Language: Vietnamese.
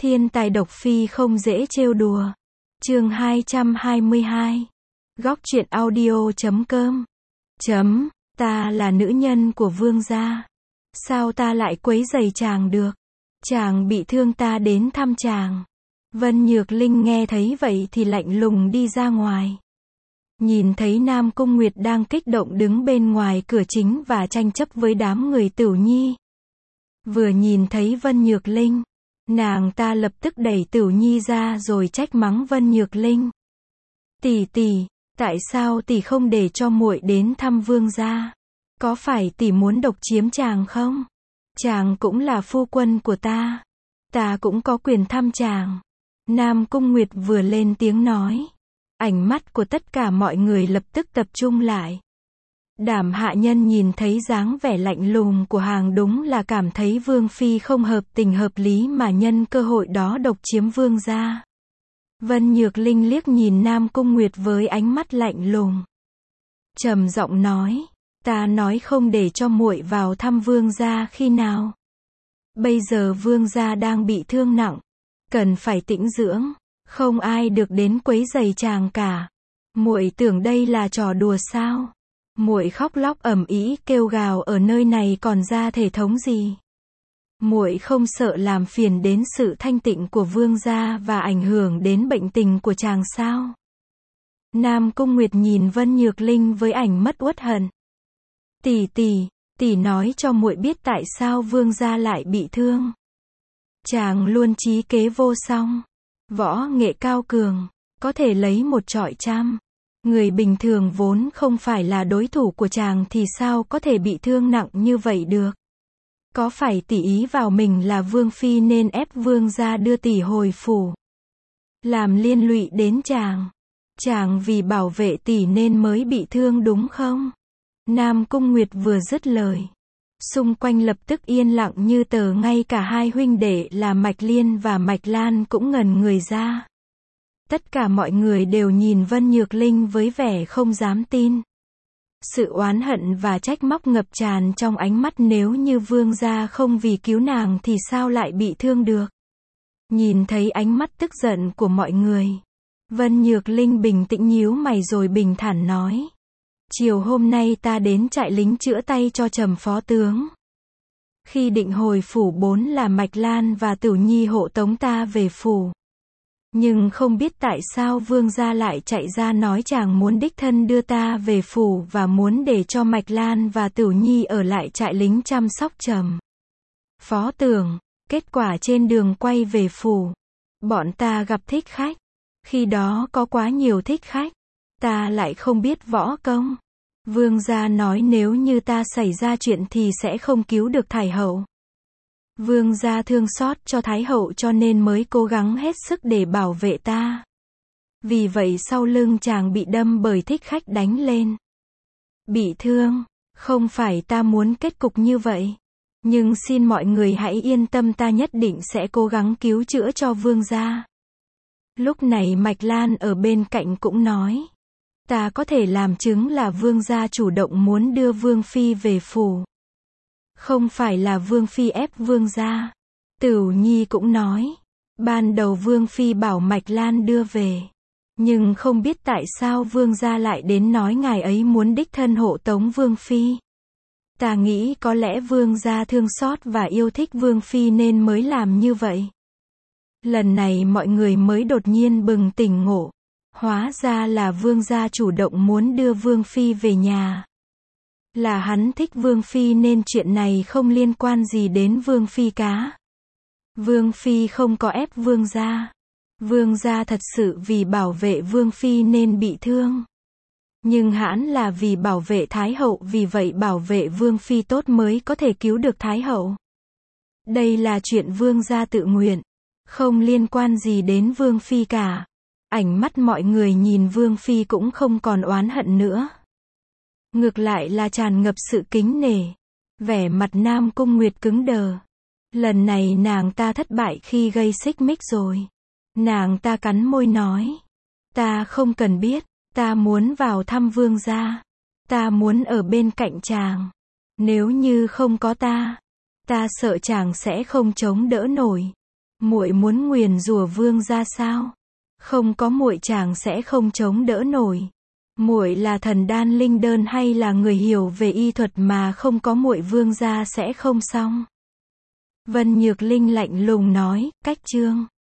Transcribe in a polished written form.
Thiên tài độc phi không dễ trêu đùa. Chương 222. Góc truyện audio.com. Ta là nữ nhân của vương gia. Sao ta lại quấy rầy chàng được? Chàng bị thương ta đến thăm chàng. Vân Nhược Linh nghe thấy vậy thì lạnh lùng đi ra ngoài. Nhìn thấy Nam Cung Nguyệt đang kích động đứng bên ngoài cửa chính và tranh chấp với đám người Tửu Nhi. Vừa nhìn thấy Vân Nhược Linh, nàng ta lập tức đẩy Tửu Nhi ra rồi trách mắng Vân Nhược Linh. Tỷ, tại sao tỷ không để cho muội đến thăm vương gia? Có phải tỷ muốn độc chiếm chàng không? Chàng cũng là phu quân của ta. Ta cũng có quyền thăm chàng. Nam Cung Nguyệt vừa lên tiếng nói. Ánh mắt của tất cả mọi người lập tức tập trung lại. Đảm hạ nhân nhìn thấy dáng vẻ lạnh lùng của hàng đúng là cảm thấy vương phi không hợp tình hợp lý mà nhân cơ hội đó độc chiếm vương gia. Vân Nhược Linh liếc nhìn Nam Cung Nguyệt với ánh mắt lạnh lùng. Trầm giọng nói, ta nói không để cho muội vào thăm vương gia khi nào. Bây giờ vương gia đang bị thương nặng, cần phải tĩnh dưỡng, không ai được đến quấy rầy chàng cả. Muội tưởng đây là trò đùa sao? Muội khóc lóc ầm ĩ kêu gào ở nơi này còn ra thể thống gì? Muội không sợ làm phiền đến sự thanh tịnh của vương gia và ảnh hưởng đến bệnh tình của chàng sao? Nam Cung Nguyệt nhìn Vân Nhược Linh với ảnh mất uất hận. Tỷ nói cho muội biết tại sao vương gia lại bị thương. Chàng luôn trí kế vô song, võ nghệ cao cường, có thể lấy một trọi trăm. Người bình thường vốn không phải là đối thủ của chàng thì sao có thể bị thương nặng như vậy được? Có phải tỷ ý vào mình là vương phi nên ép vương gia đưa tỷ hồi phủ, làm liên lụy đến chàng? Chàng vì bảo vệ tỷ nên mới bị thương đúng không? Nam Cung Nguyệt vừa dứt lời, xung quanh lập tức yên lặng như tờ, ngay cả hai huynh đệ là Mạch Liên và Mạch Lan cũng ngẩn người ra. Tất cả mọi người đều nhìn Vân Nhược Linh với vẻ không dám tin. Sự oán hận và trách móc ngập tràn trong ánh mắt, nếu như vương gia không vì cứu nàng thì sao lại bị thương được? Nhìn thấy ánh mắt tức giận của mọi người, Vân Nhược Linh bình tĩnh nhíu mày rồi bình thản nói. Chiều hôm nay ta đến trại lính chữa tay cho Trầm phó tướng. Khi định hồi phủ, bốn là Mạch Lan và Tửu Nhi hộ tống ta về phủ. Nhưng không biết tại sao vương gia lại chạy ra nói chàng muốn đích thân đưa ta về phủ và muốn để cho Mạch Lan và Tửu Nhi ở lại trại lính chăm sóc Trầm phó tướng. Kết quả trên đường quay về phủ, bọn ta gặp thích khách. Khi đó có quá nhiều thích khách, ta lại không biết võ công. Vương gia nói nếu như ta xảy ra chuyện thì sẽ không cứu được Thái hậu. Vương gia thương xót cho Thái hậu cho nên mới cố gắng hết sức để bảo vệ ta. Vì vậy sau lưng chàng bị đâm bởi thích khách đánh lên. Bị thương, không phải ta muốn kết cục như vậy. Nhưng xin mọi người hãy yên tâm, ta nhất định sẽ cố gắng cứu chữa cho vương gia. Lúc này Mạch Lan ở bên cạnh cũng nói. Ta có thể làm chứng là vương gia chủ động muốn đưa vương phi về phủ. Không phải là vương phi ép vương gia. Tửu Nhi cũng nói. Ban đầu vương phi bảo Mạch Lan đưa về. Nhưng không biết tại sao vương gia lại đến nói ngài ấy muốn đích thân hộ tống vương phi. Ta nghĩ có lẽ vương gia thương xót và yêu thích vương phi nên mới làm như vậy. Lần này mọi người mới đột nhiên bừng tỉnh ngộ. Hóa ra là vương gia chủ động muốn đưa vương phi về nhà. Là hắn thích vương phi nên chuyện này không liên quan gì đến vương phi cả. Vương phi không có ép vương gia. Vương gia thật sự vì bảo vệ vương phi nên bị thương. Nhưng hãn là vì bảo vệ Thái hậu, vì vậy bảo vệ vương phi tốt mới có thể cứu được Thái hậu. Đây là chuyện vương gia tự nguyện, không liên quan gì đến vương phi cả. Ánh mắt mọi người nhìn vương phi cũng không còn oán hận nữa. Ngược lại là tràn ngập sự kính nể. Vẻ mặt Nam Cung Nguyệt cứng đờ. Lần này nàng ta thất bại khi gây xích mích rồi. Nàng ta cắn môi nói. Ta không cần biết. Ta muốn vào thăm vương gia. Ta muốn ở bên cạnh chàng. Nếu như không có ta sợ chàng sẽ không chống đỡ nổi. Muội muốn nguyền rủa Vương gia sao? Không có muội chàng sẽ không chống đỡ nổi. Muội là thần đan linh đơn hay là người hiểu về y thuật mà không có muội Vương gia sẽ không xong. Vân Nhược Linh lạnh lùng nói, cách chương.